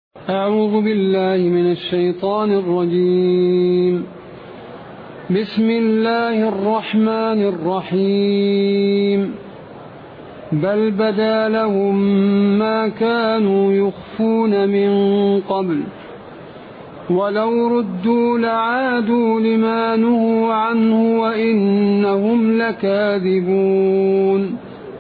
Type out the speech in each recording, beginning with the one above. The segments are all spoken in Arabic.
أعوذ بالله من الشيطان الرجيم. بسم الله الرحمن الرحيم. بل بدا لهم ما كانوا يخفون من قبل ولو ردوا لعادوا لما نهوا عنه وإنهم لكاذبون.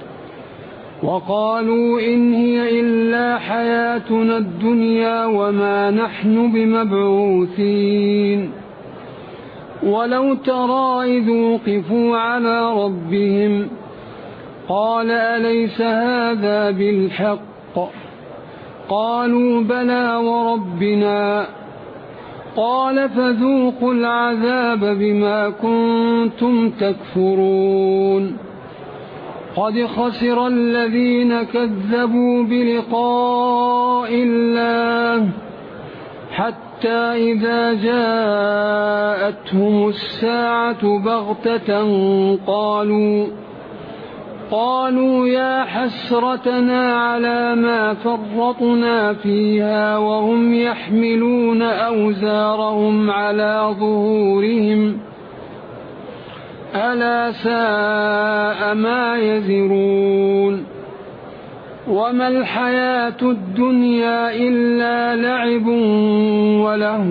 وقالوا إن هي إلا حياتنا الدنيا وما نحن بمبعوثين. ولو ترى إذ وقفوا على ربهم قال أليس هذا بالحق؟ قالوا بلى وربنا. قال فذوقوا العذاب بما كنتم تكفرون. قد خسر الذين كذبوا بلقاء الله حتى إذا جاءتهم الساعة بغتة قالوا يا حسرتنا على ما فرطنا فيها وهم يحملون أوزارهم على ظهورهم ألا ساء ما يزرون. وما الحياة الدنيا إلا لعب ولهو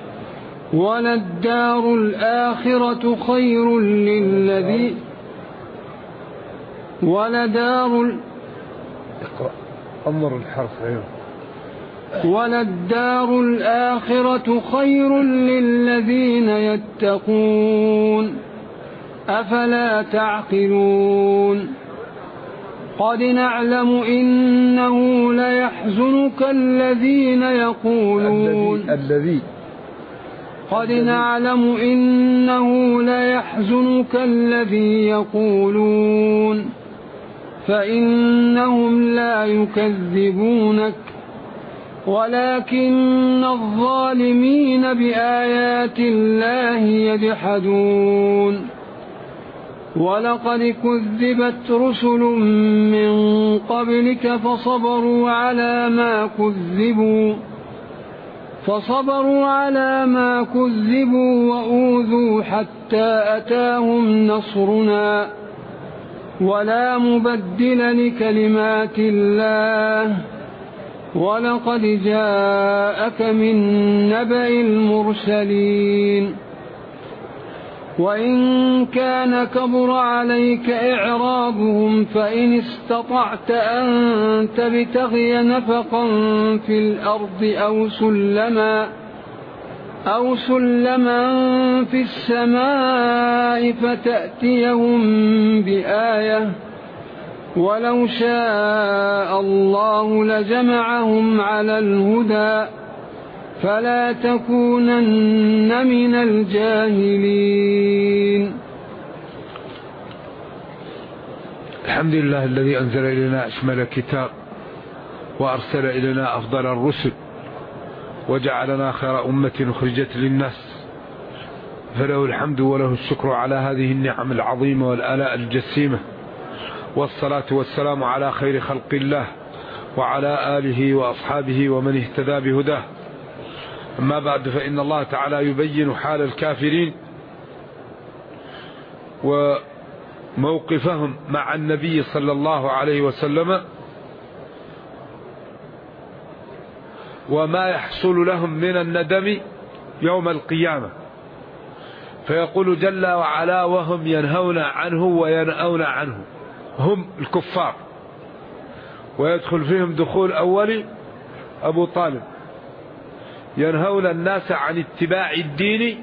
وللدار الآخرة خير للذين وللدار الآخرة خير للذين يتقون أفلا تعقلون. قد نعلم إنه ليحزنك الذين يقولون قد نعلم إنه ليحزنك الذي يقولون فإنهم لا يكذبونك ولكن الظالمين بآيات الله يجحدون. ولقد كذبت رسل من قبلك فصبروا على ما كذبوا وأوذوا حتى أتاهم نصرنا ولا مبدل لكلمات الله. ولقد جاءك من نبأ المرسلين. وإن كان كبر عليك إعراضهم فإن استطعت أن تبتغي نفقا في الأرض أو سلما في السماء فتأتيهم بآية ولو شاء الله لجمعهم على الهدى فلا تكونن من الجاهلين. الحمد لله الذي أنزل إلينا أشمل كتاب وأرسل إلينا أفضل الرسل وجعلنا خير أمة أخرجت للناس، فله الحمد وله الشكر على هذه النعم العظيمة والآلاء الجسيمة. والصلاة والسلام على خير خلق الله وعلى آله وأصحابه ومن اهتدى بهداه. أما بعد، فإن الله تعالى يبين حال الكافرين وموقفهم مع النبي صلى الله عليه وسلم وما يحصل لهم من الندم يوم القيامة. فيقول جل وعلا وهم ينهون عنه وينأون عنه، هم الكفار، ويدخل فيهم دخول أول أبو طالب. ينهون الناس عن اتباع الدين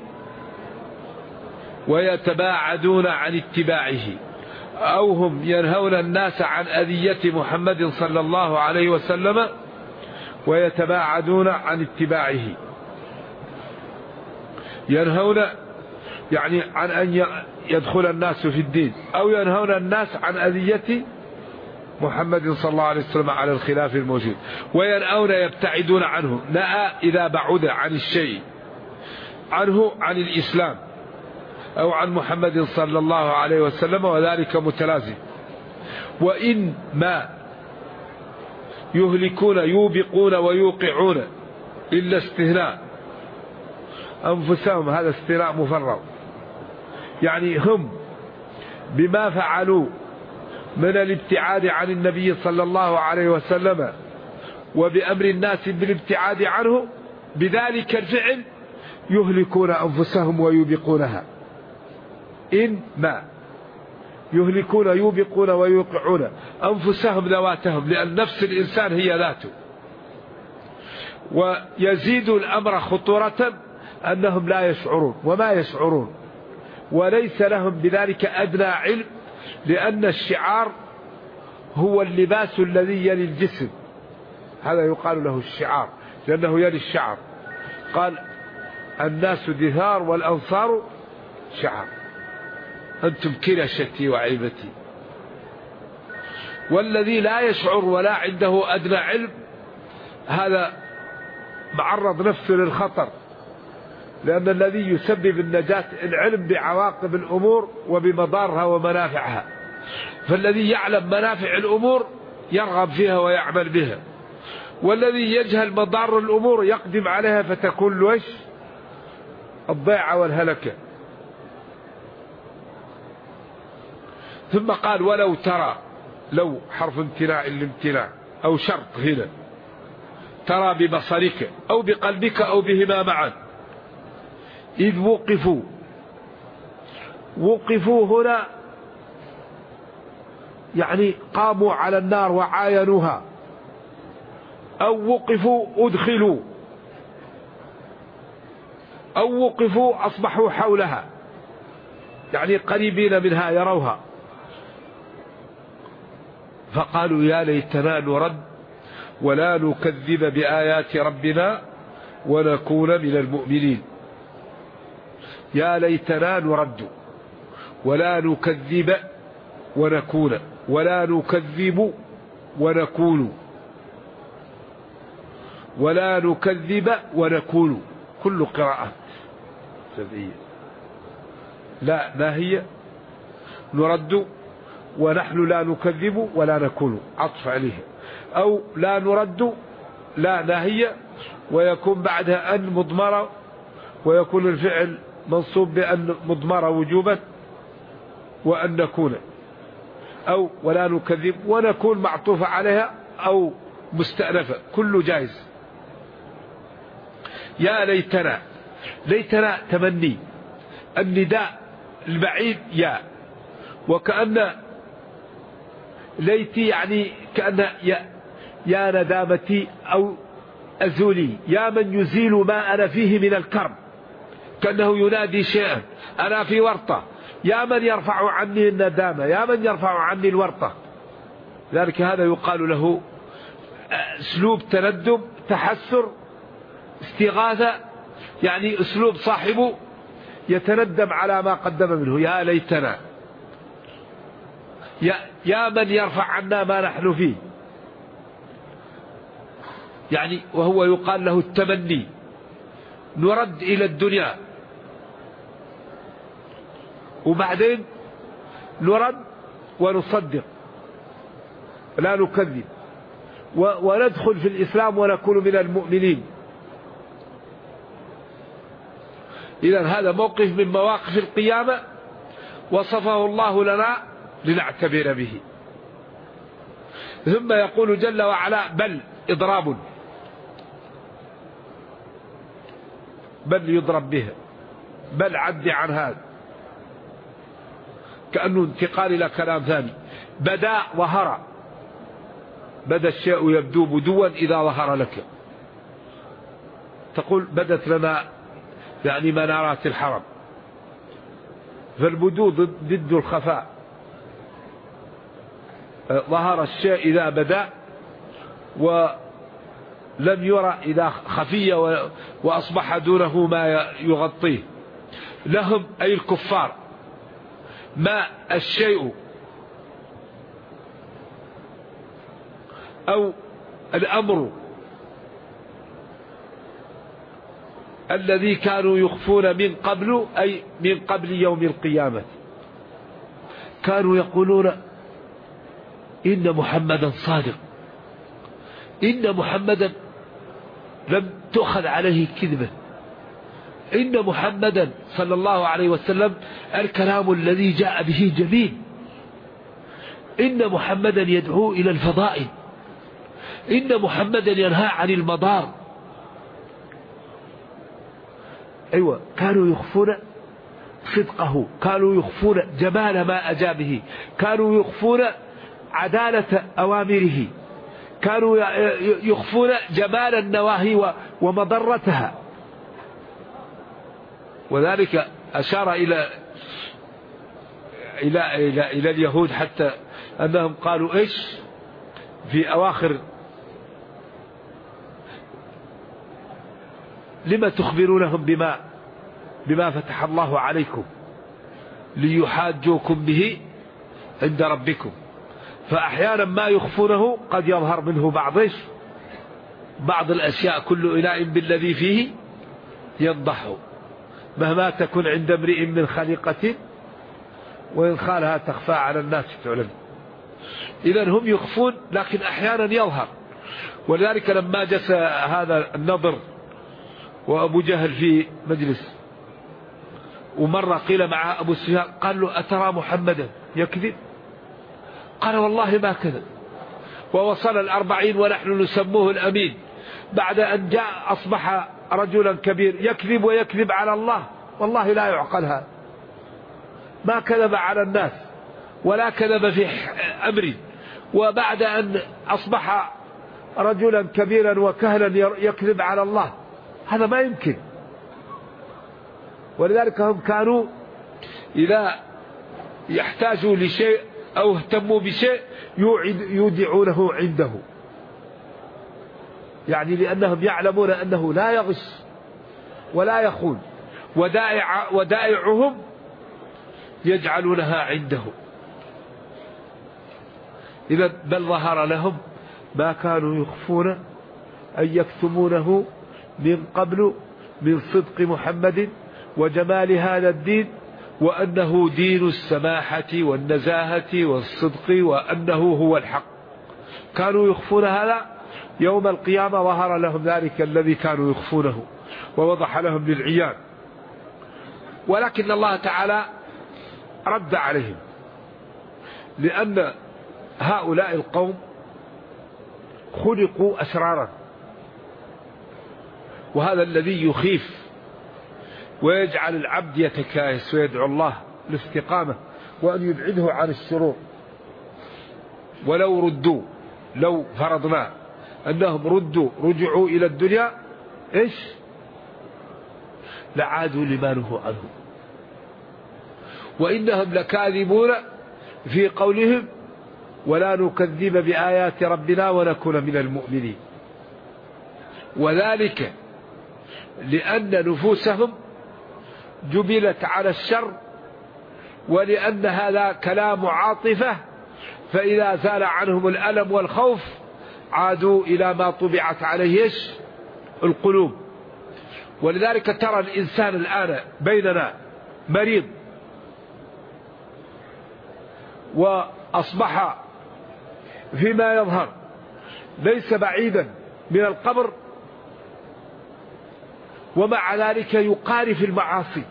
ويتباعدون عن اتباعه، أو هم ينهون الناس عن أذية محمد صلى الله عليه وسلم ويتباعدون عن اتباعه. ينهون يعني عن أن يدخل الناس في الدين، أو ينهون الناس عن أذية محمد صلى الله عليه وسلم على الخلاف الموجود. وينأون يبتعدون عنه، نأى إذا بعد عن الشيء عنه عن الإسلام أو عن محمد صلى الله عليه وسلم، وذلك متلازم. وإن ما يهلكون يوبقون ويوقعون إلا استثناء أنفسهم، هذا استثناء مفرغ، يعني هم بما فعلوا من الابتعاد عن النبي صلى الله عليه وسلم وبأمر الناس بالابتعاد عنه، بذلك الفعل يهلكون أنفسهم ويوبقونها. إنما يهلكون يوبقون ويوقعون أنفسهم ذواتهم، لأن نفس الإنسان هي ذاته. ويزيد الأمر خطورة أنهم لا يشعرون وما يشعرون، وليس لهم بذلك أدنى علم، لأن الشعار هو اللباس الذي يلي الجسم، هذا يقال له الشعار لأنه يلي الشعر. قال الناس دثار والأنصار شعر، أنتم كلشتي وعيبتي. والذي لا يشعر ولا عنده أدنى علم هذا معرض نفسه للخطر، لأن الذي يسبب النجاة العلم بعواقب الأمور وبمضارها ومنافعها. فالذي يعلم منافع الأمور يرغب فيها ويعمل بها، والذي يجهل مضار الأمور يقدم عليها فتكون له الضيعة والهلكة. ثم قال ولو ترى، لو حرف امتناع الامتناع أو شرط هنا، ترى ببصرك أو بقلبك أو بهما معا، إذ وقفوا. وقفوا هنا يعني قاموا على النار وعاينوها، أو وقفوا أدخلوا، أو وقفوا أصبحوا حولها، يعني قريبين منها يروها. فقالوا يا ليتنا نرد ولا نكذب بآيات ربنا ونكون من المؤمنين. يا ليتنا نرد ولا نكذب ونكون، ولا نكذب ونكون، ولا نكذب ونكون، كل قراءة سبعية. لا ناهية، نرد ونحن لا نكذب ولا نكون، عطف عليه. أو لا نرد، لا ناهية ويكون بعدها أن مضمرة، ويكون الفعل منصوب بأن مضمرة وجوبا، وأن نكون. أو ولا نكذب ونكون معطوفة عليها أو مستأنفة، كله جائز. يا ليتنا، ليتنا تمني، النداء البعيد يا، وكأن ليتي يعني كأن يا ندامتي أو أزولي، يا من يزيل ما أنا فيه من الكرب، كأنه ينادي شيئا، أنا في ورطة، يا من يرفع عني الندامة، يا من يرفع عني الورطة. ذلك هذا يقال له أسلوب تندم، تحسر، استغاثة، يعني أسلوب صاحبه يتندم على ما قدم منه. يا ليتنا، يا من يرفع عنا ما نحن فيه، يعني وهو يقال له التمني. نرد إلى الدنيا، وبعدين نرد ونصدق لا نكذب، وندخل في الإسلام ونكون من المؤمنين. إذن هذا موقف من مواقف القيامة وصفه الله لنا لنعتبر به. ثم يقول جل وعلا بل إضراب، بل يضرب بها، بل عد عن هذا، كأنه انتقال إلى كلام ثاني. بدا ظهر، بدا الشيء يبدو بدوا إذا ظهر لك. تقول بدت لنا يعني منارات الحرم، فالبدو ضد الخفاء. ظهر الشيء إذا بدا، ولم يرى إذا خفي وأصبح دونه ما يغطيه. لهم أي الكفار ما الشيء أو الأمر الذي كانوا يخفون من قبل، أي من قبل يوم القيامة. كانوا يقولون إن محمدا صادق، إن محمدا لم تؤخذ عليه كذبة. إن محمدا صلى الله عليه وسلم الكلام الذي جاء به جميل. إن محمدا يدعو إلى الفضائل. إن محمدا ينهى عن المضار. أيوة، كانوا يخفون صدقه، كانوا يخفون جمال ما أجاب به، كانوا يخفون عدالة أوامره، كانوا يخفون جمال النواهي ومضرتها. وذلك أشار إلى اليهود حتى أنهم قالوا إيش في أواخر: لما تخبرونهم بما فتح الله عليكم ليحاجوكم به عند ربكم. فأحيانا ما يخفونه قد يظهر منه بعض الأشياء. كل إناء بالذي فيه ينضح مهما تكن عند امرئ من خليقة وإن خالها تخفى على الناس تعلم. إذن هم يخفون لكن أحيانا يظهر. ولذلك لما جلس هذا النضر وأبو جهل في مجلس ومرة قيل مع أبو سفيان قال له: أترى محمدا يكذب؟ قال: والله ما كذب. ووصل 40 ونحن نسموه الأمين. بعد أن جاء أصبح رجلا كبير يكذب ويكذب على الله. والله لا يعقل هذا. ما كذب على الناس ولا كذب في أمري، وبعد أن أصبح رجلا كبيرا وكهلا يكذب على الله، هذا ما يمكن. ولذلك هم كانوا إذا يحتاجوا لشيء أو اهتموا بشيء يودعونه عنده، يعني لأنهم يعلمون أنه لا يغش ولا يخون. ودائعهم يجعلونها عنده. إذا بل ظهر لهم ما كانوا يخفون أن يكتمونه من قبل من صدق محمد وجمال هذا الدين، وأنه دين السماحة والنزاهة والصدق، وأنه هو الحق. كانوا يخفون هذا. يوم القيامة ظهر لهم ذلك الذي كانوا يخفونه ووضح لهم للعيان. ولكن الله تعالى رد عليهم، لأن هؤلاء القوم خلقوا أسرارا، وهذا الذي يخيف ويجعل العبد يتكايس ويدعو الله الاستقامة وأن يبعده عن الشرور. ولو ردوا، لو فرضنا أنهم رجعوا إلى الدنيا إيش؟ لعادوا لما نهوا عنه. وإنهم لكاذبون في قولهم ولا نكذب بآيات ربنا ونكون من المؤمنين. وذلك لأن نفوسهم جبلت على الشر، ولأن هذا كلام عاطفة، فإذا زال عنهم الألم والخوف عادوا إلى ما طبعت عليه القلوب. ولذلك ترى الإنسان الآن بيننا مريض وأصبح فيما يظهر ليس بعيدا من القبر، ومع ذلك يقارف المعاصي.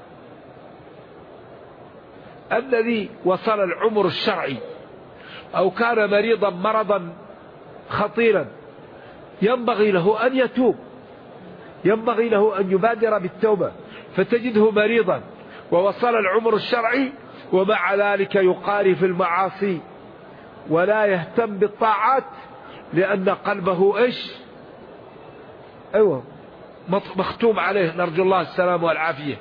الذي وصل العمر الشرعي أو كان مريضا مرضا خطيرا ينبغي له أن يتوب، ينبغي له أن يبادر بالتوبة. فتجده مريضا ووصل العمر الشرعي ومع ذلك يقارف المعاصي ولا يهتم بالطاعات، لأن قلبه مختوم عليه. نرجو الله السلام والعافية.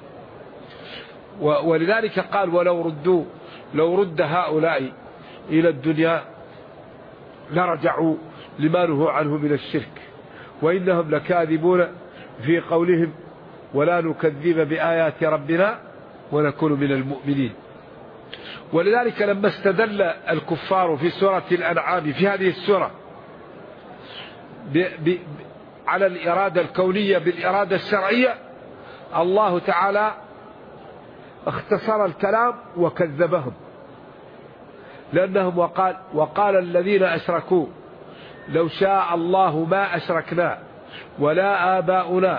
ولذلك قال لو رد هؤلاء إلى الدنيا لرجعوا لما نهوا عنه من الشرك، وإنهم لكاذبون في قولهم ولا نكذب بآيات ربنا ونكون من المؤمنين. ولذلك لما استدل الكفار في سورة الأنعام في هذه السورة على الإرادة الكونية بالإرادة الشرعية، الله تعالى اختصر الكلام وكذبهم، لأنهم وقال الذين أشركوا لو شاء الله ما أشركنا ولا آباؤنا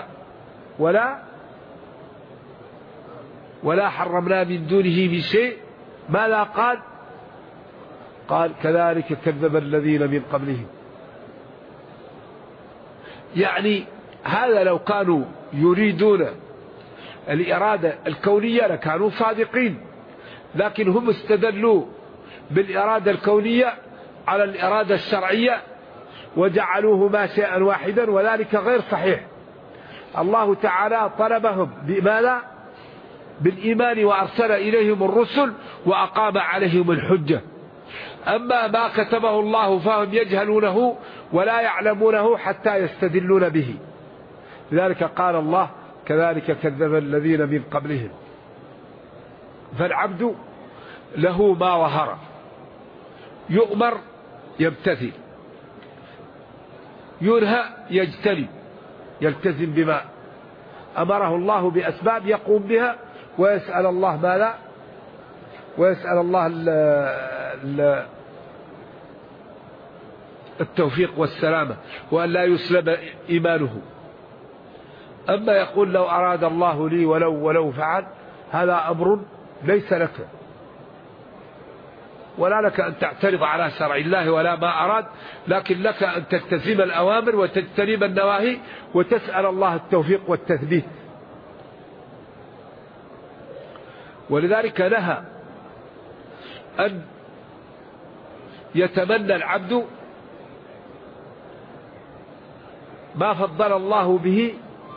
ولا حرمنا من دونه من شيء. ماذا قال؟ قال كذلك كذب الذين من قبلهم. يعني هذا لو كانوا يريدون الإرادة الكونية لكانوا صادقين، لكن هم استدلوا بالإرادة الكونية على الإرادة الشرعية وجعلوهما شيئا واحدا، وذلك غير صحيح. الله تعالى طلبهم بماذا؟ بالإيمان، وأرسل إليهم الرسل وأقام عليهم الحجة. أما ما كتبه الله فهم يجهلونه ولا يعلمونه حتى يستدلون به. لذلك قال الله كذلك كذب الذين من قبلهم. فالعبد له ما ظهر، يؤمر يمتثل، ينهى يجتنب، يلتزم بما أمره الله بأسباب يقوم بها، ويسأل الله ماذا؟ ويسأل الله التوفيق والسلامة، وأن لا يسلب إيمانه. أما يقول لو أراد الله لي ولو فعل، هذا أمر ليس لك، ولا لك أن تعترض على شرع الله ولا ما أراد، لكن لك أن تلتزم الأوامر وتجتنب النواهي وتسأل الله التوفيق والتثبيت. ولذلك نهى أن يتمنى العبد ما فضل الله به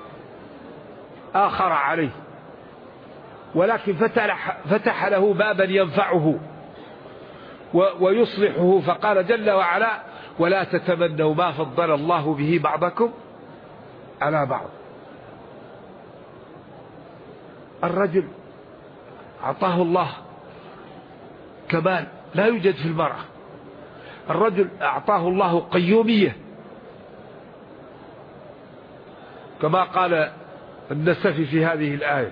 آخر عليه، ولكن فتح له بابا ينفعه ويصلحه، فقال جل وعلا ولا تتمنوا ما فضل الله به بعضكم على بعض. الرجل أعطاه الله كمال لا يوجد في المرأة، الرجل أعطاه الله قيومية كما قال النسفي في هذه الآية.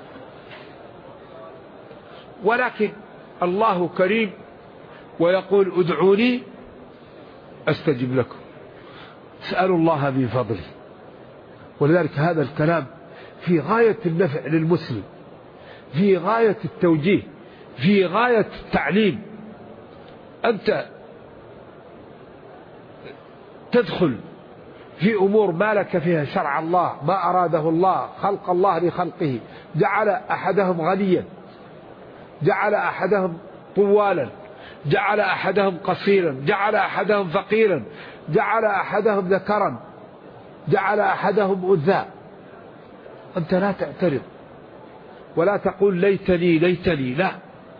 ولكن الله كريم ويقول ادعوني أستجب لكم، اسألوا الله من فضله. ولذلك هذا الكلام في غاية النفع للمسلم، في غاية التوجيه، في غاية التعليم. أنت تدخل في أمور ما لك فيها شرع الله، ما أراده الله، خلق الله لخلقه، جعل أحدهم غنيا، جعل أحدهم طوالا، جعل أحدهم قصيرا، جعل أحدهم فقيرا، جعل أحدهم ذكرا، جعل أحدهم أنثى. أنت لا تعترض ولا تقول ليتني ليتني، لا،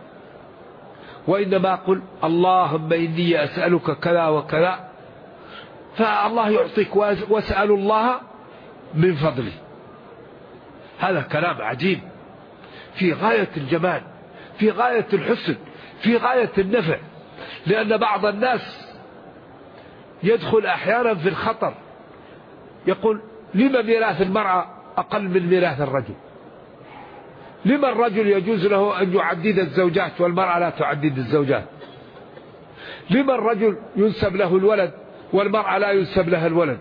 وإنما قل اللهم إني أسألك كذا وكذا، فالله يعطيك، واسأل الله من فضله. هذا كلام عجيب في غاية الجمال، في غاية الحسن، في غاية النفع. لأن بعض الناس يدخل أحيانا في الخطر، يقول لما ميراث المرأة أقل من ميراث الرجل؟ لما الرجل يجوز له أن يعدد الزوجات والمرأة لا تعدد الزوجات؟ لما الرجل ينسب له الولد والمرأة لا ينسب لها الولد؟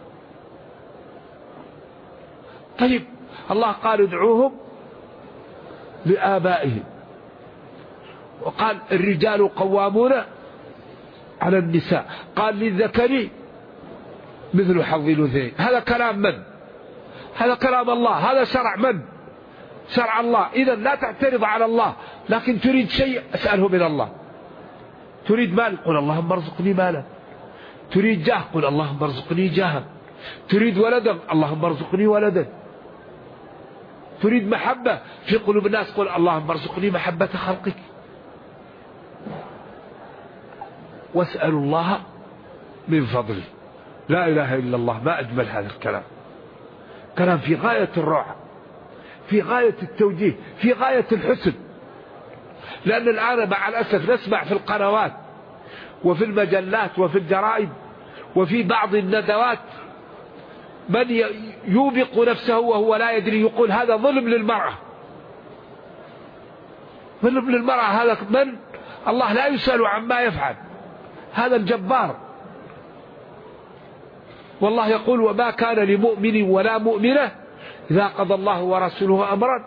طيب الله قال ادعوهم لآبائهم، وقال الرجال قوامون على النساء، قال للذكر مثل حظ الأنثيين. هذا كلام من؟ هذا كلام الله، هذا شرع من؟ شرع الله. إذا لا تعترض على الله، لكن تريد شيء اسأله من الله. تريد مال قل اللهم ارزقني مالا، تريد جاه قل اللهم ارزقني جاها، تريد ولدا اللهم ارزقني ولدا، تريد محبة في قلوب الناس قل اللهم ارزقني محبة خلقك. واسألوا الله من فضله. لا إله إلا الله. ما أجمل هذا الكلام، كلام في غاية الروعة، في غاية التوجيه، في غاية الحسن. لأن الآن مع الأسف نسمع في القنوات وفي المجلات وفي الجرائد وفي بعض الندوات من يوبق نفسه وهو لا يدري، يقول هذا ظلم للمرأة. ظلم للمرأة هذا من؟ الله لا يسأل عما يفعل، هذا الجبار. والله يقول وما كان لمؤمن ولا مؤمنة إذا قضى الله ورسوله أمرا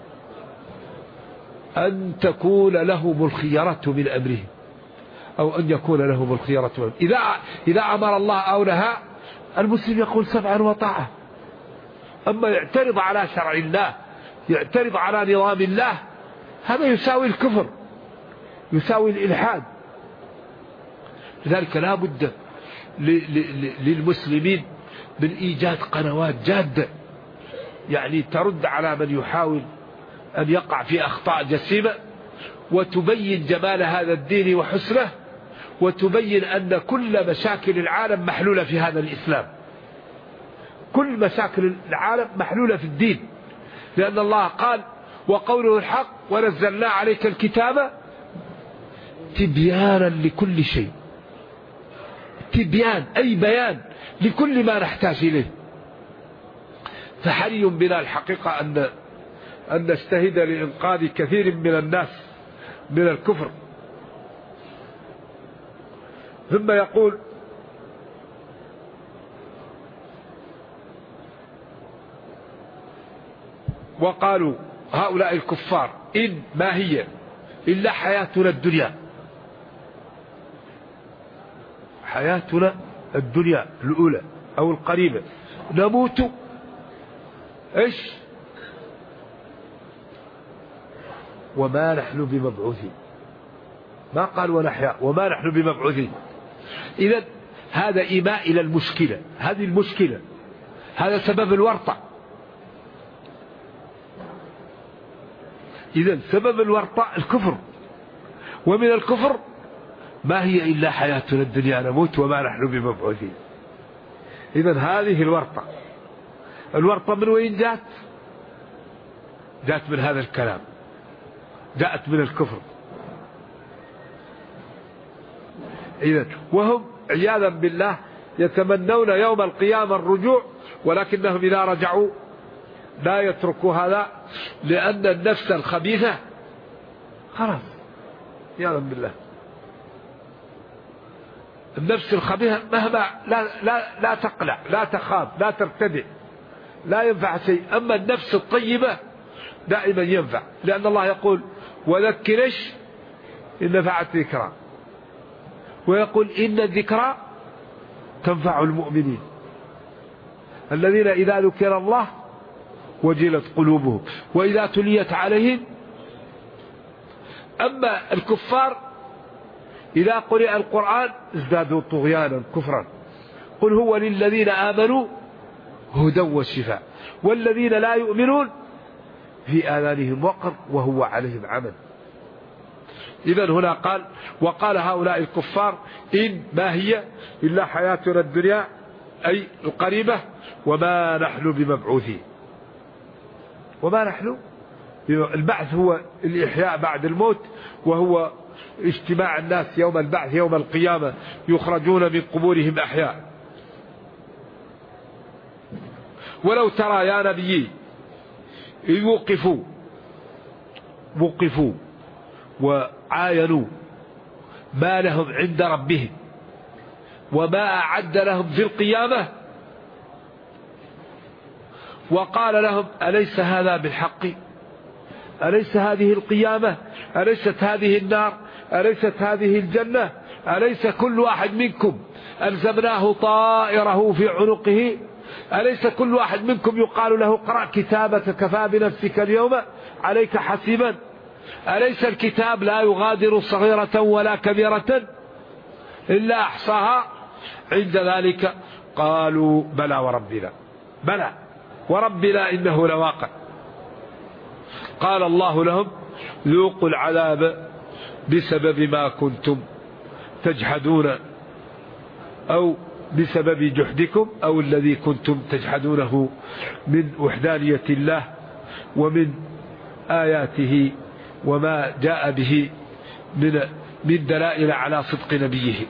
أن تكون لهم الخيرة من أمرهم أو أن يكون لهم الخيرة من أمرهم. إذا أمر الله أو نهى المسلم يقول سمعا وطاعة. أما يعترض على شرع الله، يعترض على نظام الله، هذا يساوي الكفر، يساوي الإلحاد. لذلك لا بد للمسلمين من إيجاد قنوات جادة يعني ترد على من يحاول أن يقع في أخطاء جسيمة، وتبين جمال هذا الدين وحسنه، وتبين أن كل مشاكل العالم محلولة في هذا الإسلام. كل مشاكل العالم محلولة في الدين، لأن الله قال وقوله الحق ونزلنا عليك الكتاب تبيانا لكل شيء. تبيان أي بيان لكل ما نحتاج إليه. فحري بنا الحقيقة أن نجتهد لإنقاذ كثير من الناس من الكفر. ثم يقول وقالوا هؤلاء الكفار إن ما هي إلا حياتنا الدنيا، حياتنا الدنيا الأولى أو القريبة، نموت إيش وما نحن بمبعوثين. ما قال ونحيا، وما نحن بمبعوثين. إذن هذا إيماء إلى المشكلة، هذه المشكلة، هذا سبب الورطة. إذن سبب الورطة الكفر، ومن الكفر ما هي إلا حياتنا الدنيا نموت وما نحن بمبعوثين. إذن هذه الورطة. الورطة من وين جاءت؟ جاءت من هذا الكلام، جاءت من الكفر. إذن وهم عياذا بالله يتمنون يوم القيامة الرجوع، ولكنهم إذا رجعوا لا يتركوا هذا، لأن النفس الخبيثة خلاص عياذا بالله، النفس الخبيثة مهما لا تقلع، لا تخاف، لا ترتدع، لا ينفع شيء. أما النفس الطيبة دائما ينفع، لأن الله يقول وذكرش إن نفعت ذكرى، ويقول إن الذكرى تنفع المؤمنين الذين إذا ذكر الله وجلت قلوبهم وإذا تليت عليهم. أما الكفار إذا قرئ القرآن ازدادوا طغيانا كفرا. قل هو للذين آمنوا هدى وشفاء والذين لا يؤمنون في آذانهم وقر وهو عليهم عمى. إذن هنا قال وقال هؤلاء الكفار إن ما هي إلا حياتنا الدنيا أي القريبة وما نحن بمبعوثين. وما نحن البعث هو الإحياء بعد الموت، وهو اجتماع الناس يوم البعث يوم القيامة، يخرجون من قبورهم أحياء. ولو ترى يا نبي إذ وقفوا وعاينوا ما لهم عند ربهم وما أعد لهم في القيامة، وقال لهم أليس هذا بالحق؟ أليس هذه القيامة؟ أليست هذه النار؟ أليست هذه الجنة؟ أليس كل واحد منكم ألزمناه طائره في عنقه؟ أليس كل واحد منكم يقال له اقرأ كتابك كفى بنفسك اليوم عليك حسيبا؟ أليس الكتاب لا يغادر صغيرة ولا كبيرة إلا أحصاها؟ عند ذلك قالوا بلى وربنا، بلى وربنا إنه لواقع. قال الله لهم ذوقوا العذاب بسبب ما كنتم تجحدون، أو بسبب جحدكم، أو الذي كنتم تجحدونه من وحدانية الله ومن آياته وما جاء به من دلائل على صدق نبيه.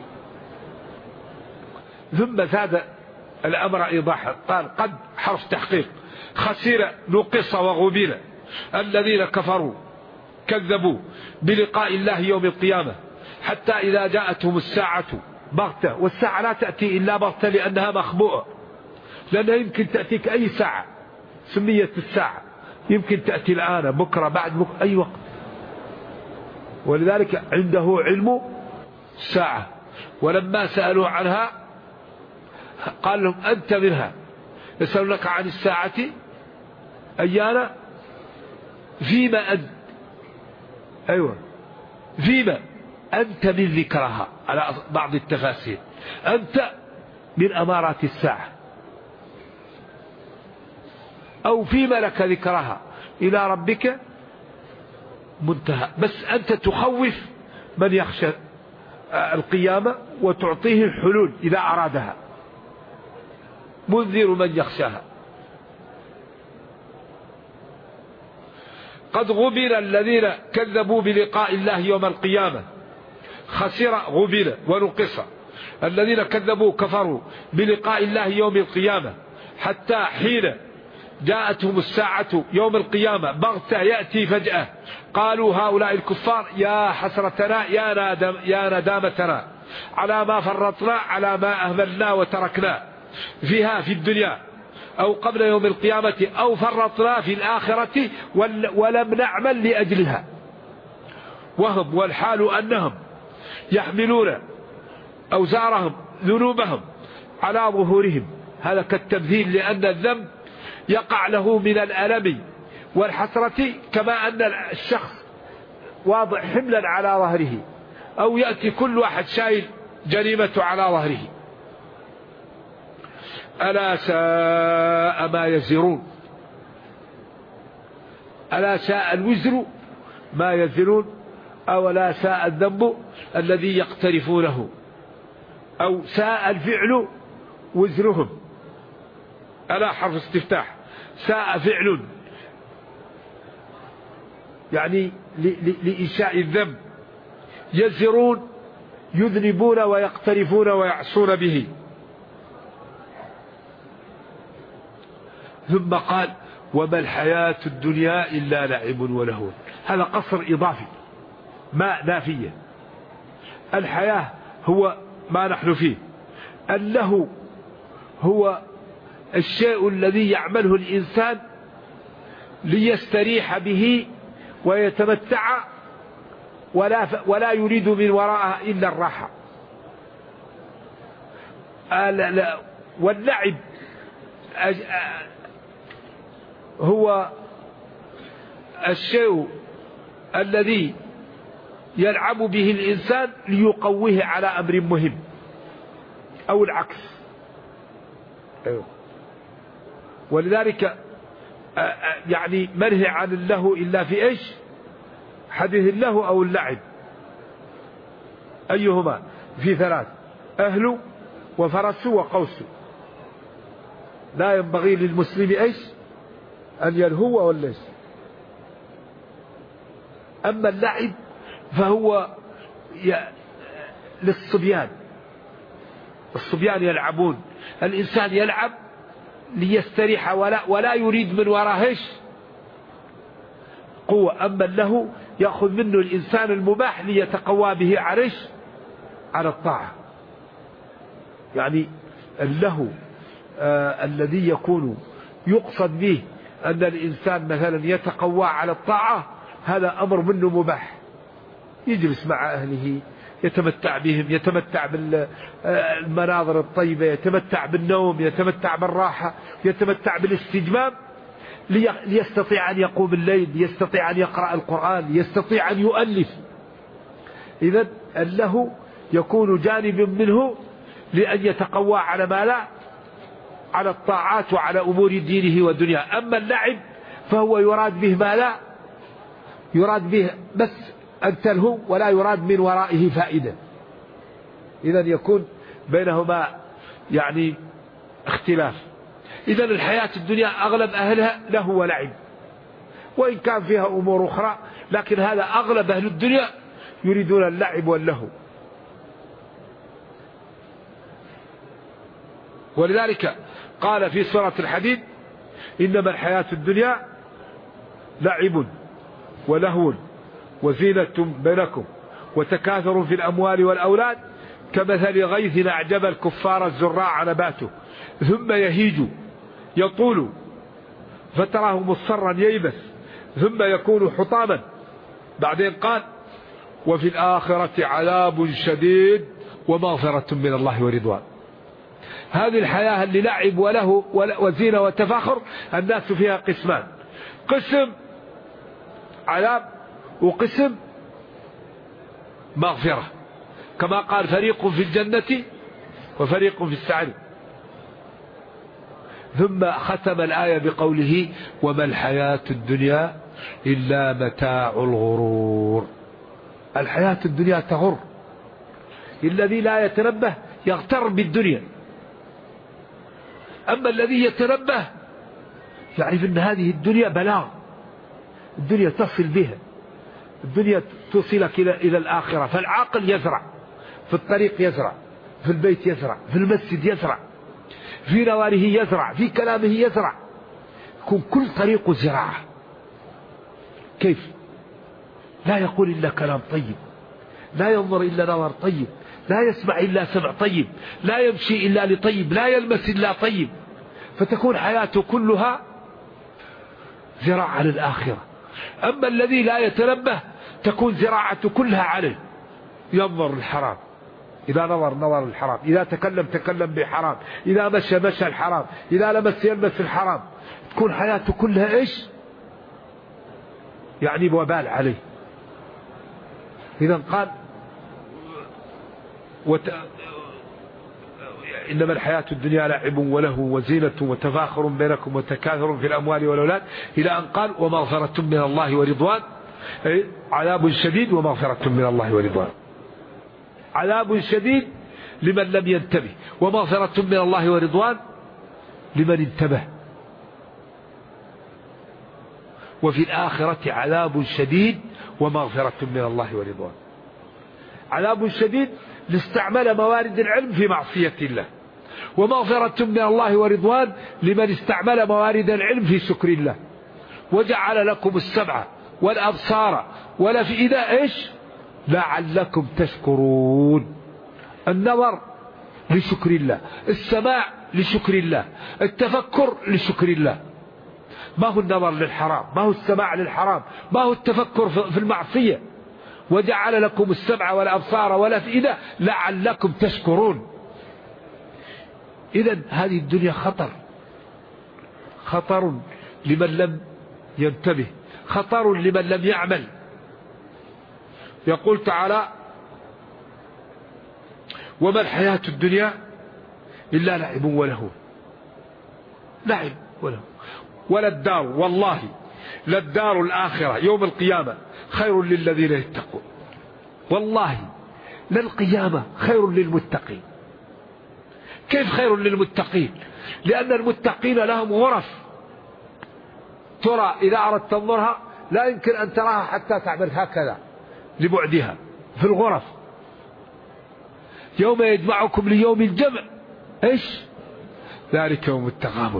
ثم زاد الأمر إيضاحا قال قد حرف تحقيق خسر نقص وغبن الذين كفروا كذبوا بلقاء الله يوم القيامة حتى إذا جاءتهم الساعة بغتة، والساعة لا تأتي إلا بغتة لأنها مخبوءة، لأنها يمكن تأتيك أي ساعة، سميت الساعة، يمكن تأتي الآن بكرة بعد بكرة أي وقت. ولذلك عنده علم الساعة. ولما سألوا عنها قال لهم أنت منها، يسألونك عن الساعة أيانا فيما أنت، أيوة فيما أنت من ذكرها على بعض التفاسير، أنت من أمارات الساعة، أو فيما لك ذكرها إلى ربك منتهى. بس أنت تخوف من يخشى القيامة وتعطيه الحلول إذا أرادها، منذر من يخشاها. قد غبن الذين كذبوا بلقاء الله يوم القيامة، خسر غبن ونقص الذين كذبوا كفروا بلقاء الله يوم القيامة، حتى حين جاءتهم الساعة يوم القيامة بغتة يأتي فجأة، قالوا هؤلاء الكفار يا حسرتنا يا ندامتنا على ما فرطنا، على ما أهملنا وتركنا فيها في الدنيا أو قبل يوم القيامة، أو فرطنا في الآخرة ولم نعمل لأجلها. وهم والحال أنهم يحملون أوزارهم ذنوبهم على ظهورهم. هذا كالتمثيل، لأن الذنب يقع له من الألم والحسرة كما أن الشخص واضع حملا على ظهره، أو يأتي كل واحد شايل جريمة على ظهره. ألا ساء ما يزرون، ألا ساء الوزر ما يزرون، أو لا ساء الذنب الذي يقترفونه، أو ساء الفعل وزرهم. ألا حرف استفتاح، ساء فعل يعني لإنشاء الذنب، يزرون يذنبون ويقترفون ويعصون به. ثم قال وما الحياة الدنيا إلا لعب ولهو. هذا قصر إضافي، ما نافية. الحياة هو ما نحن فيه، اللهو هو الشيء الذي يعمله الإنسان ليستريح به ويتمتع ولا يريد من وراءها إلا الراحة. واللعب هو الشيء الذي يلعب به الإنسان ليقويه على أمر مهم، أو العكس. ولذلك يعني منهي عن اللهو إلا في إيش؟ حديث اللهو أو اللعب، أيهما؟ في ثلاث: أهل وفرس وقوس. لا ينبغي للمسلم إيش؟ أن يلهو ولا إيش؟ أما اللعب فهو للصبيان، الصبيان يلعبون، الإنسان يلعب ليستريح ولا يريد من وراه قوة. أما اللهو يأخذ منه الإنسان المباح ليتقوى به على الطاعة. يعني اللهو الذي يكون يقصد به أن الإنسان مثلا يتقوى على الطاعة، هذا أمر منه مباح، يجلس مع أهله يتمتع بهم، يتمتع بالمناظر الطيبة، يتمتع بالنوم، يتمتع بالراحة، يتمتع بالاستجمام، ليستطيع أن يقوم الليل، ليستطيع أن يقرأ القرآن، ليستطيع أن يؤلف. إذن اللهو يكون جانب منه لأن يتقوى على ما لا، على الطاعات وعلى أمور دينه ودنياه. أما اللعب فهو يراد به ما لا يراد به بس أن تلهو، ولا يراد من ورائه فائدة. إذن يكون بينهما يعني اختلاف. إذن الحياة الدنيا أغلب أهلها لهو ولعب، وإن كان فيها أمور أخرى، لكن هذا أغلب أهل الدنيا يريدون اللعب واللهو. ولذلك قال في سورة الحديد إنما الحياة الدنيا لعب ولهو وزينة بينكم وتكاثر في الأموال والأولاد كمثل غيث أعجب الكفار الزراع نباته ثم يهيج يطول فتراه مصفرا ييبس ثم يكون حطاما. بعدين قال وفي الآخرة عذاب شديد ومغفرة من الله ورضوان. هذه الحياة اللي لعب وله وزينة وتفاخر الناس فيها قسمان، قسم عذاب وقسم مغفرة، كما قال فريق في الجنة وفريق في السعير. ثم ختم الآية بقوله وما الحياة الدنيا إلا متاع الغرور. الحياة الدنيا تغر، الذي لا يتنبه يغتر بالدنيا، أما الذي يتنبه يعرف أن هذه الدنيا بلاغ، الدنيا تصل بها، الدنيا توصلك إلى الآخرة. فالعاقل يزرع في الطريق، يزرع في البيت، يزرع في المسجد، يزرع في نواله، يزرع في كلامه، يزرع، يكون كل طريق زراعة. كيف؟ لا يقول إلا كلام طيب، لا ينظر إلا نظر طيب، لا يسمع إلا سمع طيب، لا يمشي إلا لطيب، لا يلمس إلا طيب، فتكون حياته كلها زراعة للآخرة. أما الذي لا يتنبه تكون زراعته كلها عليه، ينظر الحرام، إذا نظر الحرام، إذا تكلم بحرام، إذا مشى الحرام، إذا لمس يلمس الحرام، تكون حياته كلها إيش؟ يعني وبال عليه. إذا قال إنما الحياة الدنيا لعب وله وزينة وتفاخر بينكم وتكاثر في الأموال والأولاد، إلى أن قال ومغفرة من الله ورضوان، عذاب شديد ومغفرة من الله ورضوان. عذاب شديد لمن لم ينتبه، ومغفرة من الله ورضوان لمن انتبه. وفي الآخرة عذاب شديد ومغفرة من الله ورضوان. عذاب شديد لاستعمل موارد العلم في معصية الله، ومغفرة من الله ورضوان لمن استعمل موارد العلم في شكر الله. وجعل لكم السمع والأبصار والأفئدة إيش؟ لعلكم تشكرون. النظر لشكر الله، السماع لشكر الله، التفكر لشكر الله. ما هو النظر للحرام، ما هو السماع للحرام، ما هو التفكر في المعصية. وجعل لكم السمع والأبصار والأفئدة لعلكم تشكرون. إذن هذه الدنيا خطر لمن لم ينتبه، خطر لمن لم يعمل. يقول تعالى وما الحياة الدنيا إلا لعب ولهو. لعب ولهو. ولا الدار، والله للدار الآخرة يوم القيامة خير للذين يتقون. والله للقيامة خير للمتقين. كيف خير للمتقين؟ لأن المتقين لهم غرف ترى إذا أردت تنظرها لا يمكن أن تراها حتى تعمل هكذا لبعدها في الغرف. يوم يجمعكم ليوم الجمع، إيش؟ ذلك يوم التغابن.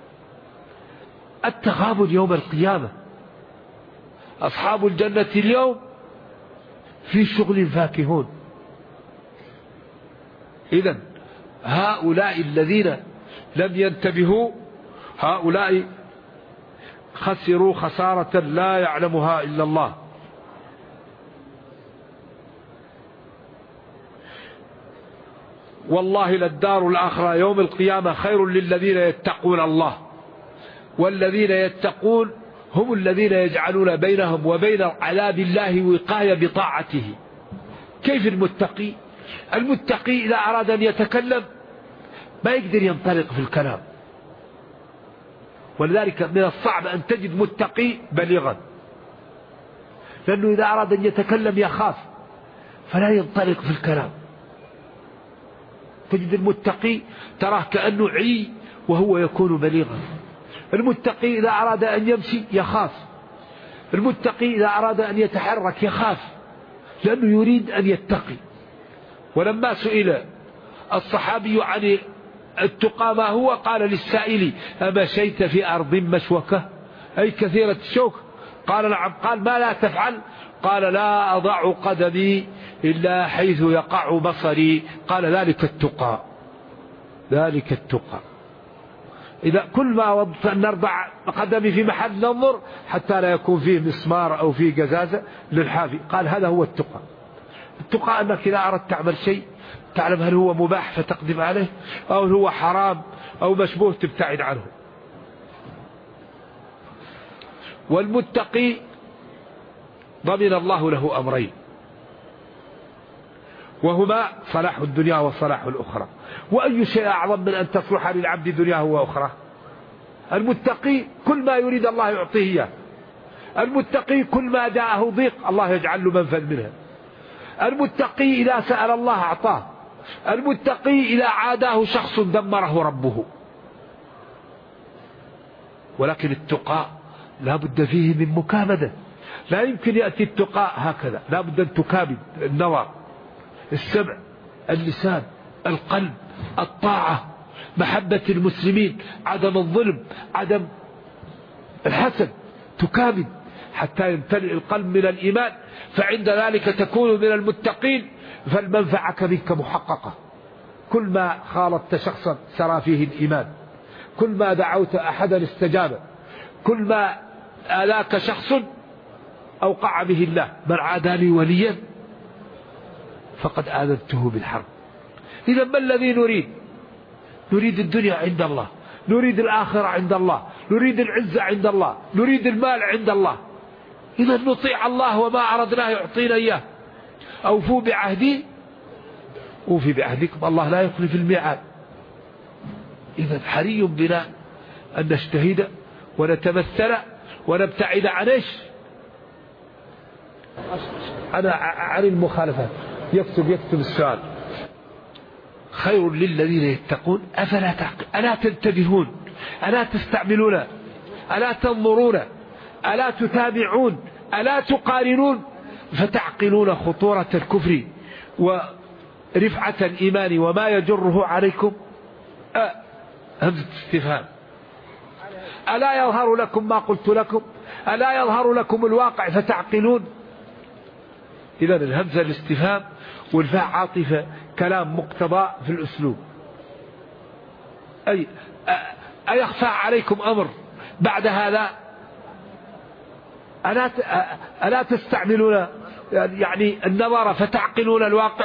التغابن يوم القيامة. أصحاب الجنة اليوم في شغل فاكهون. إذن هؤلاء الذين لم ينتبهوا هؤلاء خسروا خسارة لا يعلمها إلا الله. والله للدار الآخرة يوم القيامة خير للذين يتقون الله، والذين يتقون هم الذين يجعلون بينهم وبين عذاب الله وقاية بطاعته. كيف المتقي؟ المتقي إذا أراد أن يتكلم ما يقدر ينطلق في الكلام، ولذلك من الصعب أن تجد متقي بليغا، لأنه إذا أراد أن يتكلم يخاف فلا ينطلق في الكلام. تجد المتقي تراه كأنه عي وهو يكون بليغا. المتقي إذا أراد أن يمشي يخاف، المتقي إذا أراد أن يتحرك يخاف، لأنه يريد أن يتقي. ولما سئل الصحابي عن التقى ما هو، قال للسائل أمشيت في أرض مشوكة أي كثيرة الشوك؟ قال نعم. قال ما لا تفعل؟ قال لا أضع قدمي إلا حيث يقع بصري. قال ذلك التقى، ذلك التقى. إذا كل ما نرضع قدمي في محل ننظر حتى لا يكون فيه مسمار أو فيه قزازة للحافي. قال هذا هو التقى. التقى أنك إذا أردت تعمل شيء تعلم هل هو مباح فتقدم عليه أو هو حرام أو مشبوه تبتعد عنه. والمتقي ضمن الله له أمرين، وهما صلاح الدنيا وصلاح الأخرى. وأي شيء أعظم من أن تصلح للعبد دنياه وأخرى؟ المتقي كل ما يريد الله يعطيه إياه. المتقي كل ما جاءه ضيق الله يجعل له منفذ منها. المتقي إذا سأل الله أعطاه. المتقي إذا عاداه شخص دمره ربه. ولكن التقى لا بد فيه من مكابدة. لا يمكن يأتي التقى هكذا، لا بد أن تكابد النظر، السمع، اللسان، القلب، الطاعة، محبة المسلمين، عدم الظلم، عدم الحسد، تكابد حتى يمتلئ القلب من الإيمان. فعند ذلك تكون من المتقين، فالمنفعة منك محققة. كل ما خالطت شخصا سرى فيه الإيمان، كل ما دعوت أحدا استجاب، كل ما آلاك شخص أوقع به الله. من عادى لي وليا فقد آذنته بالحرب. إذا ما الذي نريد؟ نريد الدنيا عند الله، نريد الآخرة عند الله، نريد العزة عند الله، نريد المال عند الله. إذا نطيع الله وما أردناه يعطينا إياه. أوفوا بعهدي أوفي بعهدكم، الله لا يخلف الميعاد. إذا حري بنا أن نجتهد ونتمثل ونبتعد عن إيش؟ عن المخالفات. يكتب السؤال: خير للذين يتقون أفلا تعقلون؟ ألا تنتبهون؟ ألا تستعملون؟ ألا تنظرون؟ ألا تتابعون؟ ألا تقارنون فتعقلون خطورة الكفر ورفعة الإيمان وما يجره عليكم؟ همزة استفهام. ألا يظهر لكم ما قلت لكم؟ ألا يظهر لكم الواقع فتعقلون؟ إذا الهمزة الاستفهام والفاء عاطفة، كلام مقتضى في الأسلوب. أي أيخفى عليكم أمر بعد هذا؟ ألا تستعملون يعني النظر فتعقلون الواقع؟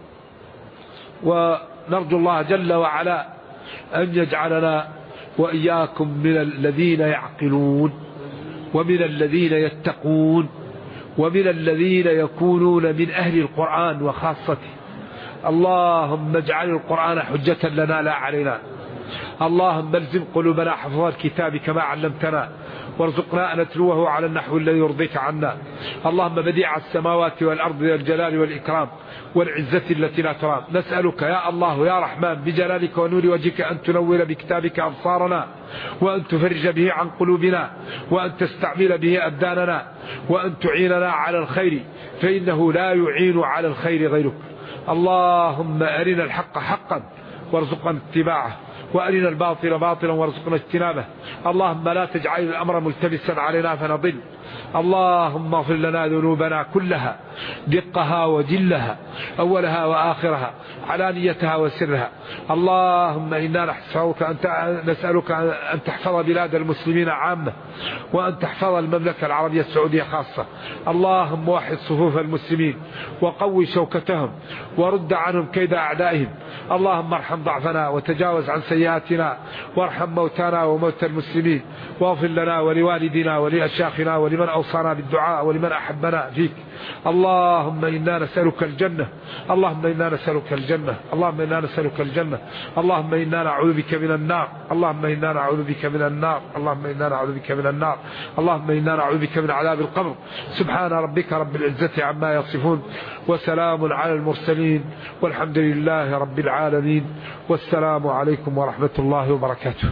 ونرجو الله جل وعلا أن يجعلنا وإياكم من الذين يعقلون ومن الذين يتقون ومن الذين يكونون من أهل القرآن وخاصته. اللهم اجعل القرآن حجة لنا لا علينا. اللهم الزم قلوبنا حفظ الكتاب كما علمتنا، وارزقنا أن نتلوه على النحو الذي يرضيك عنا. اللهم بديع السماوات والأرض ذا الجلال والإكرام والعزة التي لا ترام، نسألك يا الله يا رحمن بجلالك ونور وجهك أن تنور بكتابك أبصارنا، وأن تفرج به عن قلوبنا، وأن تستعمل به أبداننا، وأن تعيننا على الخير، فإنه لا يعين على الخير غيرك. اللهم أرنا الحق حقا وارزقنا اتباعه، وأرنا الباطل باطلا وارزقنا اجتنابه. اللهم لا تجعل الأمر ملتبسا علينا فنضل. اللهم اغفر لنا ذنوبنا كلها، دقها وجلها، أولها وآخرها، علانيتها وسرها. اللهم إنا نسألك أن تحفظ بلاد المسلمين عامة، وأن تحفظ المملكة العربية السعودية خاصة. اللهم وحد صفوف المسلمين وقوي شوكتهم ورد عنهم كيد أعدائهم. اللهم ارحم ضعفنا وتجاوز عن سيئاتنا، وارحم موتانا وموتى المسلمين، واغفر لنا ولوالدنا ولأشياخنا ولمن أوصانا بالدعاء ولمن أحبنا فيك. اللهم إنا نسألك الجنة، اللهم إنا نسألك الجنة، اللهم إنا نسألك الجنة، اللهم إنا نعوذ بك من النار، اللهم إنا نعوذ بك من النار، اللهم إنا نعوذ بك من النار، اللهم إنا نعوذ بك من عذاب القبر. سبحان ربك رب العزة عما يصفون، وسلام على المرسلين، والحمد لله رب العالمين، والسلام عليكم ورحمة الله وبركاته.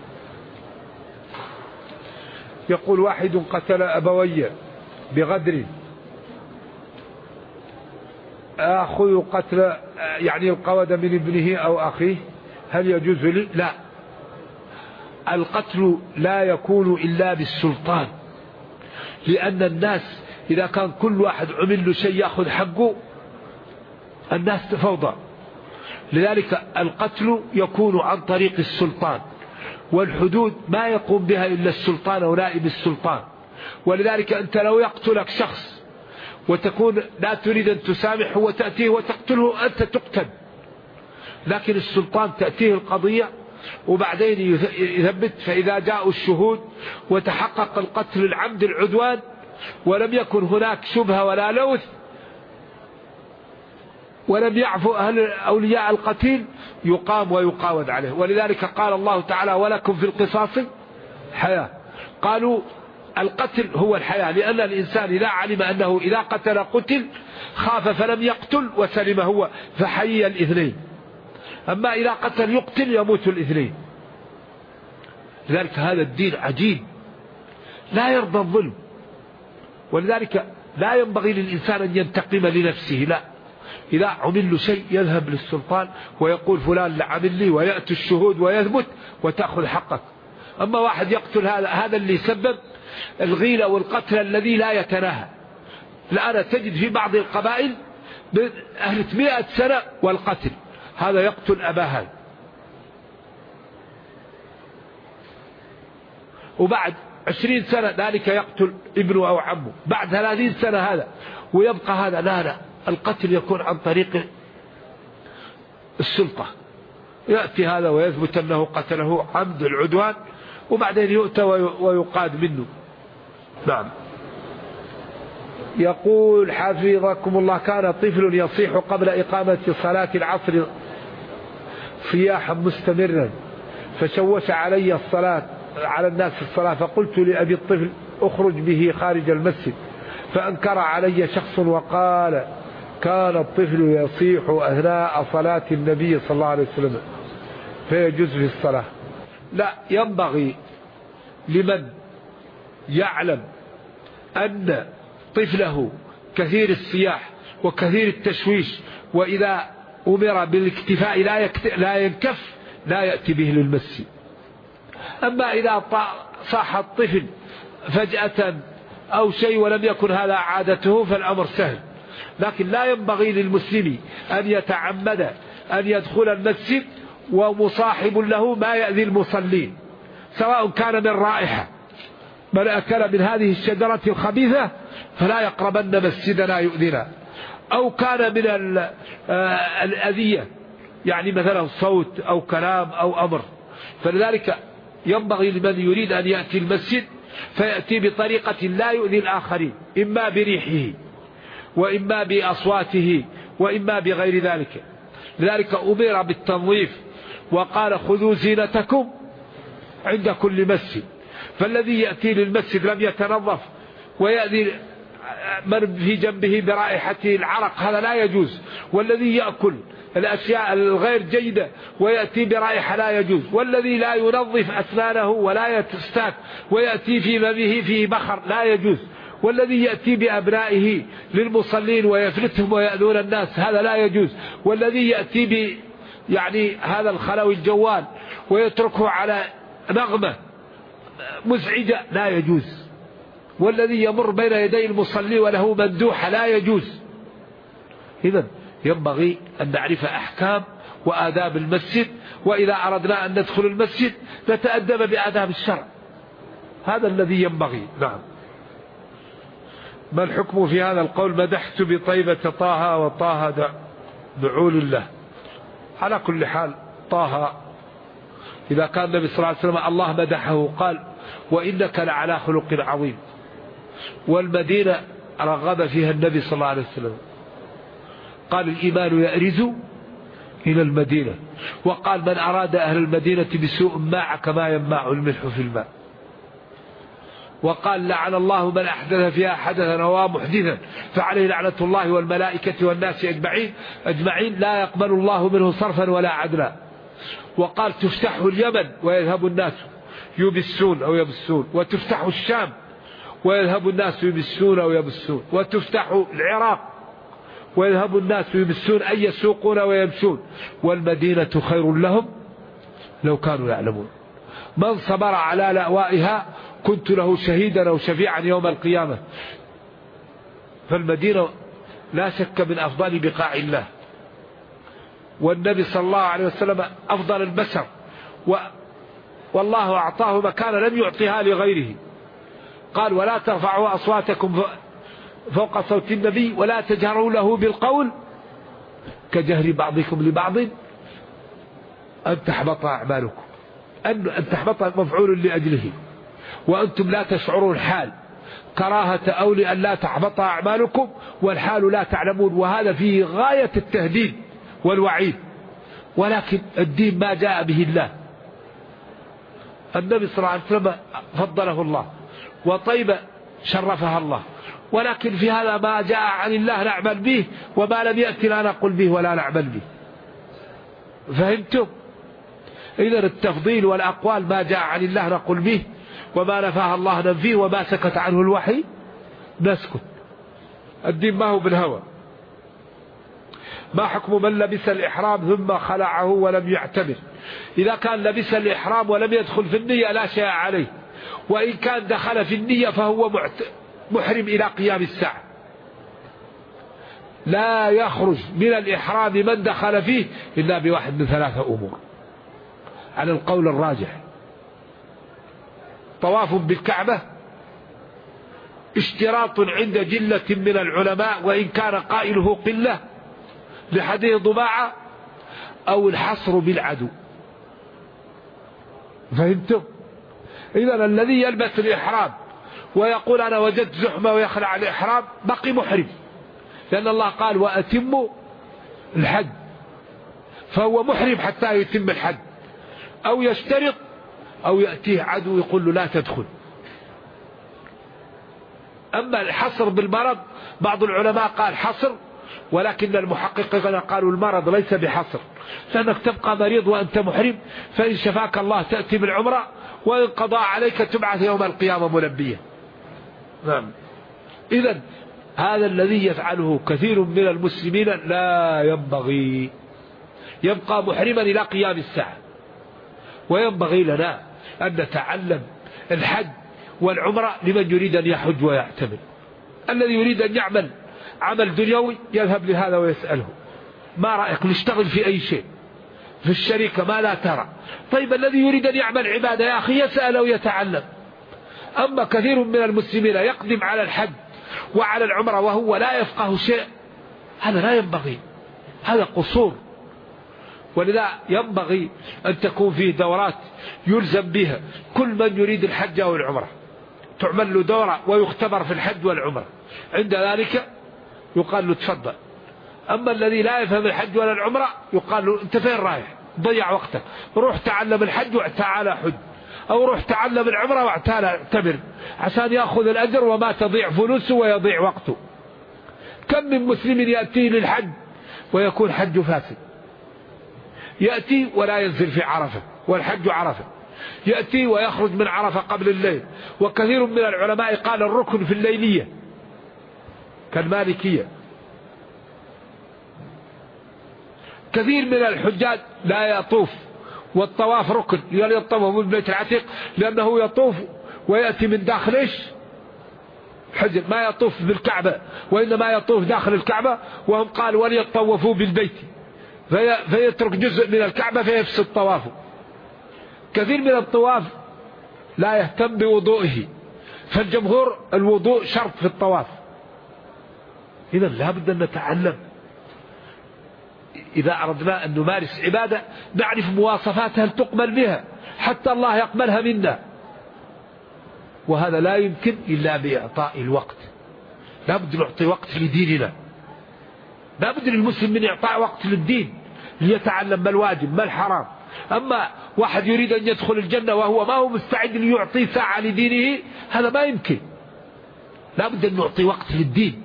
يقول: واحد قتل أبوي بغدر، أخذ قتل يعني القود من ابنه أو أخيه، هل يجوز لي؟ لا، القتل لا يكون إلا بالسلطان، لأن الناس إذا كان كل واحد عمل له شيء يأخذ حقه الناس فوضى. لذلك القتل يكون عن طريق السلطان، والحدود ما يقوم بها إلا السلطان أو نائب السلطان. ولذلك أنت لو يقتلك شخص وتكون لا تريد أن تسامحه وتأتيه وتقتله، أنت تقتل. لكن السلطان تأتيه القضية وبعدين يثبت، فإذا جاءوا الشهود وتحقق القتل العمد العدوان ولم يكن هناك شبهة ولا لوث ولم يعفو أولياء القتيل، يقام ويقاود عليه. ولذلك قال الله تعالى: ولكم في القصاص حياة. قالوا القتل هو الحياة، لأن الإنسان إذا علم أنه إذا قتل قتل خاف فلم يقتل وسلم هو، فحيي الاثنين. أما إذا قتل يقتل يموت الاثنين. لذلك هذا الدين عجيب لا يرضى الظلم. ولذلك لا ينبغي للإنسان أن ينتقم لنفسه، لا، إذا عمل له شيء يذهب للسلطان ويقول فلان عمل لي، ويأتي الشهود ويثبت وتأخذ حقك. أما واحد يقتل هذا اللي سبب الغيلة والقتل الذي لا يتناهى. الآن تجد في بعض القبائل أهل 100 سنة والقتل، هذا يقتل أباها، وبعد 20 سنة ذلك يقتل ابنه أو عمه، بعد 30 سنة هذا، ويبقى هذا. لا، القتل يكون عن طريق السلطة، يأتي هذا ويثبت أنه قتله عمد العدوان، وبعدين يؤتى ويقاد منه. نعم. يقول حفظكم الله: كان طفل يصيح قبل إقامة صلاة العصر صياحا مستمرا، فشوش علي الصلاة على الناس في الصلاة، فقلت لأبي الطفل: اخرج به خارج المسجد. فأنكر علي شخص وقال: كان الطفل يصيح أثناء صلاة النبي صلى الله عليه وسلم فيجوز في الصلاة. لا، ينبغي لمن يعلم أن طفله كثير الصياح وكثير التشويش، وإذا أمر بالاكتفاء لا ينكف، لا يأتي به للمسجد. أما إذا صاح الطفل فجأة أو شيء ولم يكن هذا عادته فالأمر سهل. لكن لا ينبغي للمسلم أن يتعمد أن يدخل المسجد ومصاحب له ما يأذي المصلين، سواء كان من رائحة، من أكل من هذه الشجرة الخبيثة فلا يقربن مسجدنا يؤذنا، أو كان من الأذية، يعني مثلا صوت أو كلام أو أمر. فلذلك ينبغي لمن يريد أن يأتي المسجد فيأتي بطريقة لا يؤذي الآخرين، إما بريحه وإما بأصواته وإما بغير ذلك. لذلك أمر بالتنظيف، وقال: خذوا زينتكم عند كل مسجد. فالذي يأتي للمسجد لم يتنظف ويأذي من في جنبه برائحة العرق هذا لا يجوز، والذي يأكل الأشياء الغير جيدة ويأتي برائحة لا يجوز، والذي لا ينظف أسنانه ولا يستاك ويأتي في فمه في بخر لا يجوز، والذي يأتي بأبنائه للمصلين ويفلتهم ويأذون الناس هذا لا يجوز، والذي يأتي يعني هذا الخلوي الجوال ويتركه على نغمة مزعجة لا يجوز، والذي يمر بين يدي المصلي وله مندوحة لا يجوز. إذن ينبغي أن نعرف أحكام وآداب المسجد، وإذا أردنا أن ندخل المسجد نتأدب بآداب الشرع، هذا الذي ينبغي. نعم. ما الحكم في هذا القول: مدحت بطيبة طه وطه دعول الله؟ على كل حال طه إذا كان النبي صلى الله عليه وسلم الله مدحه قال: وإنك لعلى خلق عظيم، والمدينة رغب فيها النبي صلى الله عليه وسلم، قال: الإيمان يأرز إلى المدينة، وقال: من أراد أهل المدينة بسوء ماع كما يماع الملح في الماء، وقال: لعن الله من أحدث فيها حدثا أو محدثا فعليه لعنة الله والملائكة والناس أجمعين لا يقبل الله منه صرفا ولا عدلا. وقال: تفتح اليمن ويذهب الناس يبسون أو يبسون، وتفتح الشام ويذهب الناس يبسون أو يبسون، وتفتح العراق ويذهب الناس يبسون أي يسوقون ويمشون، والمدينة خير لهم لو كانوا يعلمون. من صبر على لأوائها كنت له شهيدا أو شفيعا يوم القيامة. فالمدينة لا شك من أفضل بقاع الله، والنبي صلى الله عليه وسلم أفضل البشر، والله أعطاه مكانة لم يعطيها لغيره. قال: ولا ترفعوا أصواتكم فوق صوت النبي ولا تجهروا له بالقول كجهر بعضكم لبعض أن تحبط أعمالكم. أن تحبط مفعول لأجله، وأنتم لا تشعرون الحال كراهة أو لأن لا تحبط أعمالكم والحال لا تعلمون، وهذا فيه غاية التهديد والوعيد. ولكن الدين ما جاء به الله، النبي صلى الله عليه وسلم فضله الله، وطيبة شرفها الله، ولكن في هذا ما جاء عن الله نعمل به، وما لم يأتي لا نقول به ولا نعمل به. فهمتم؟ إذن التفضيل والأقوال ما جاء عن الله نقول به، وما نفاه الله ننفيه، وما سكت عنه الوحي نسكت. الدين ما هو بالهوى. ما حكم من لبس الإحرام ثم خلعه ولم يعتمر؟ إذا كان لبس الإحرام ولم يدخل في النية لا شيء عليه، وإن كان دخل في النية فهو محرم إلى قيام الساعة. لا يخرج من الإحرام من دخل فيه إلا بواحد من ثلاثة أمور على القول الراجح: طواف بالكعبة، اشتراط عند جلة من العلماء وإن كان قائله قلة لحديث ضباعة، أو الحصر بالعدو. فهمتم؟ إذن الذي يلبس الإحرام ويقول أنا وجدت زحمة ويخلع الإحرام بقي محرم، لأن الله قال: وأتموا الحج، فهو محرم حتى يتم الحج، أو يشترط أو يأتيه عدو يقول له لا تدخل. أما الحصر بالمرض بعض العلماء قال حصر، ولكن المحققين قالوا المرض ليس بحصر، لأنك تبقى مريض وأنت محرم، فإن شفاك الله تأتي بالعمرة، وإن قضى عليك تبعث يوم القيامة ملبية. نعم. إذن هذا الذي يفعله كثير من المسلمين لا ينبغي، يبقى محرما إلى قيام الساعة. وينبغي لنا أن نتعلم الحج والعمرة لمن يريد أن يحج ويعتمر. الذي يريد أن يعمل عمل دنيوي يذهب لهذا ويسأله: ما رأيك نشتغل في أي شيء في الشركة؟ ما لا ترى؟ طيب الذي يريد أن يعمل عبادة يا أخي يسأل ويتعلم. أما كثير من المسلمين يقدم على الحج وعلى العمرة وهو لا يفقه شيء، هذا لا ينبغي، هذا قصور. ولذا ينبغي أن تكون فيه دورات يلزم بها كل من يريد الحج أو العمرة، تعمل له دورة ويختبر في الحج والعمرة، عند ذلك يقال له تفضل. أما الذي لا يفهم الحج ولا العمرة يقال له أنت فين رايح؟ ضيع وقتك، روح تعلم الحج وتعالى حج، أو روح تعلم العمرة وتعالى اعتمر، عشان يأخذ الأجر وما تضيع فلوسه ويضيع وقته. كم من مسلم يأتي للحج ويكون حج فاسد، يأتي ولا ينزل في عرفة والحج عرفة، يأتي ويخرج من عرفة قبل الليل. وكثير من العلماء قال الركن في الليلية كالمالكية. كثير من الحجاج لا يطوف، والطواف ركن، يطوف من بيت العتيق لأنه يطوف ويأتي من داخل إيش؟ حجر، ما يطوف بالكعبة وإنما يطوف داخل الكعبة، وهم قال وليطوفوا بالبيت، فيترك جزء من الكعبة فيفسد طوافه. كثير من الطواف لا يهتم بوضوئه، فالجمهور الوضوء شرط في الطواف. إذا لابد أن نتعلم إذا أردنا أن نمارس عبادة نعرف مواصفاتها تقبل بها حتى الله يقبلها منا، وهذا لا يمكن إلا بإعطاء الوقت. لابد نعطي وقت لديننا، لابد للمسلم من إعطاء وقت للدين ليتعلم ما الواجب ما الحرام. أما واحد يريد أن يدخل الجنة وهو ما هو مستعد ليعطي ساعة لدينه، هذا ما يمكن. لابد أن نعطي وقت للدين،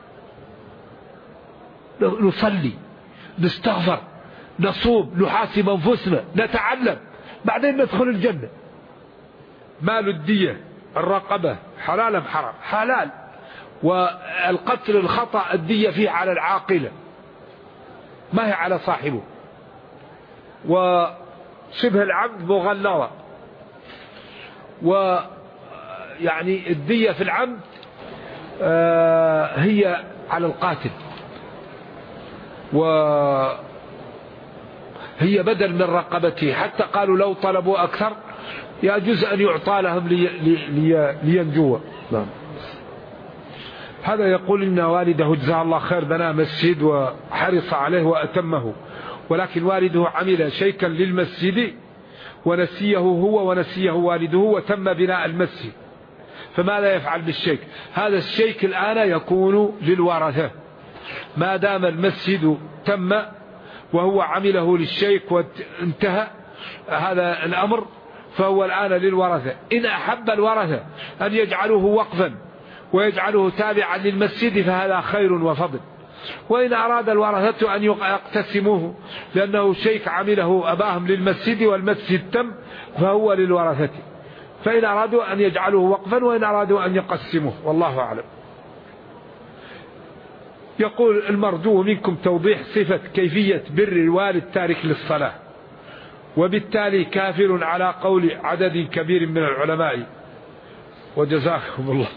نصلي، نستغفر، نصوم، نحاسب أنفسنا، نتعلم، بعدين ندخل الجنة. مال الدية الرقبة حلال أم حرام؟ حلال. والقتل الخطأ الدية فيه على العاقلة ما هي على صاحبه، وشبه العمد مغلظة، ويعني الدية في العمد هي على القاتل، هي بدل من رقبته، حتى قالوا لو طلبوا أكثر يجوز أن يعطى لهم لينجوا. هذا يقول إن والده جزاه الله خير بنى مسجد وحرص عليه وأتمه، ولكن والده عمل شيكا للمسجد ونسيه هو ونسيه والده وتم بناء المسجد، فماذا يفعل بالشيك؟ هذا الشيك الآن يكون للورثة ما دام المسجد تم وهو عمله للشيك وانتهى هذا الأمر، فهو الآن للورثة. إن أحب الورثة أن يجعلوه وقفا ويجعله تابعا للمسجد فهذا خير وفضل، وإن أراد الورثة أن يقتسموه لأنه شيك عمله أباهم للمسجد والمسجد تم فهو للورثة، فإن أرادوا أن يجعلوه وقفا وإن أرادوا أن يقسموه، والله أعلم. يقول المرجو منكم توضيح صفة كيفية بر الوالد تارك للصلاة، وبالتالي كافر على قول عدد كبير من العلماء، وجزاكم الله.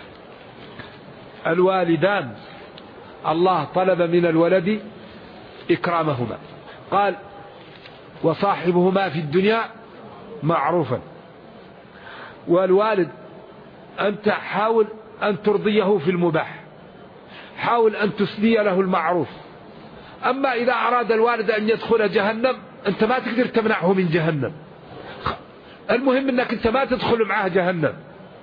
الوالدان الله طلب من الولد إكرامهما، قال وصاحبهما في الدنيا معروفا. والوالد أنت حاول أن ترضيه في المباح، حاول أن تسدي له المعروف. أما إذا أراد الوالد أن يدخل جهنم أنت ما تقدر تمنعه من جهنم، المهم أنك أنت ما تدخل معه جهنم،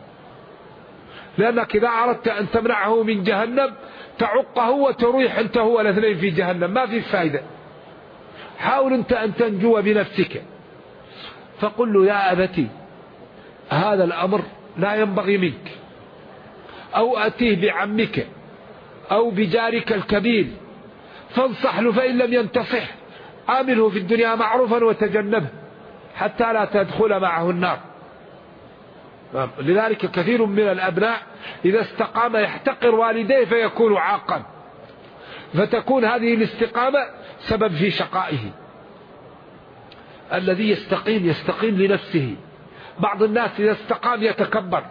لأنك إذا أردت أن تمنعه من جهنم تعقه وترويح أنت هو الاثنين في جهنم، ما في فائدة. حاول أنت أن تنجو بنفسك، فقل له يا أبتي هذا الأمر لا ينبغي منك، أو أتيه بعمك أو بجارك الكبير فانصح له، فإن لم ينتصح عامله في الدنيا معروفا وتجنبه حتى لا تدخل معه النار. لذلك كثير من الأبناء إذا استقام يحتقر والديه فيكون عاقا، فتكون هذه الاستقامة سبب في شقائه. الذي يستقيم لنفسه. بعض الناس إذا استقام يتكبر،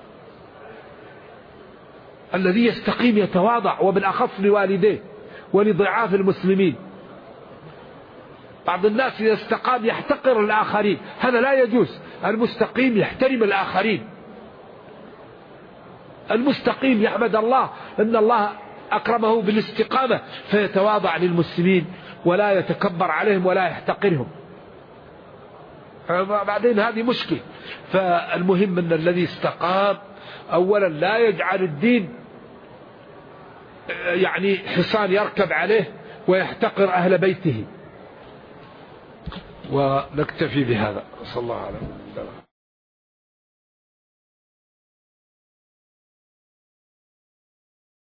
الذي يستقيم يتواضع، وبالأخص لوالديه ولضعاف المسلمين. بعض الناس إذا استقام يحتقر الآخرين، هذا لا يجوز. المستقيم يحترم الآخرين، المستقيم يحمد الله أن الله أكرمه بالاستقامة فيتواضع للمسلمين ولا يتكبر عليهم ولا يحتقرهم. بعدين هذه مشكلة. فالمهم أن الذي استقام أولا لا يجعل الدين يعني حصان يركب عليه ويحتقر أهل بيته. ونكتفي بهذا، صلى الله عليه وسلم.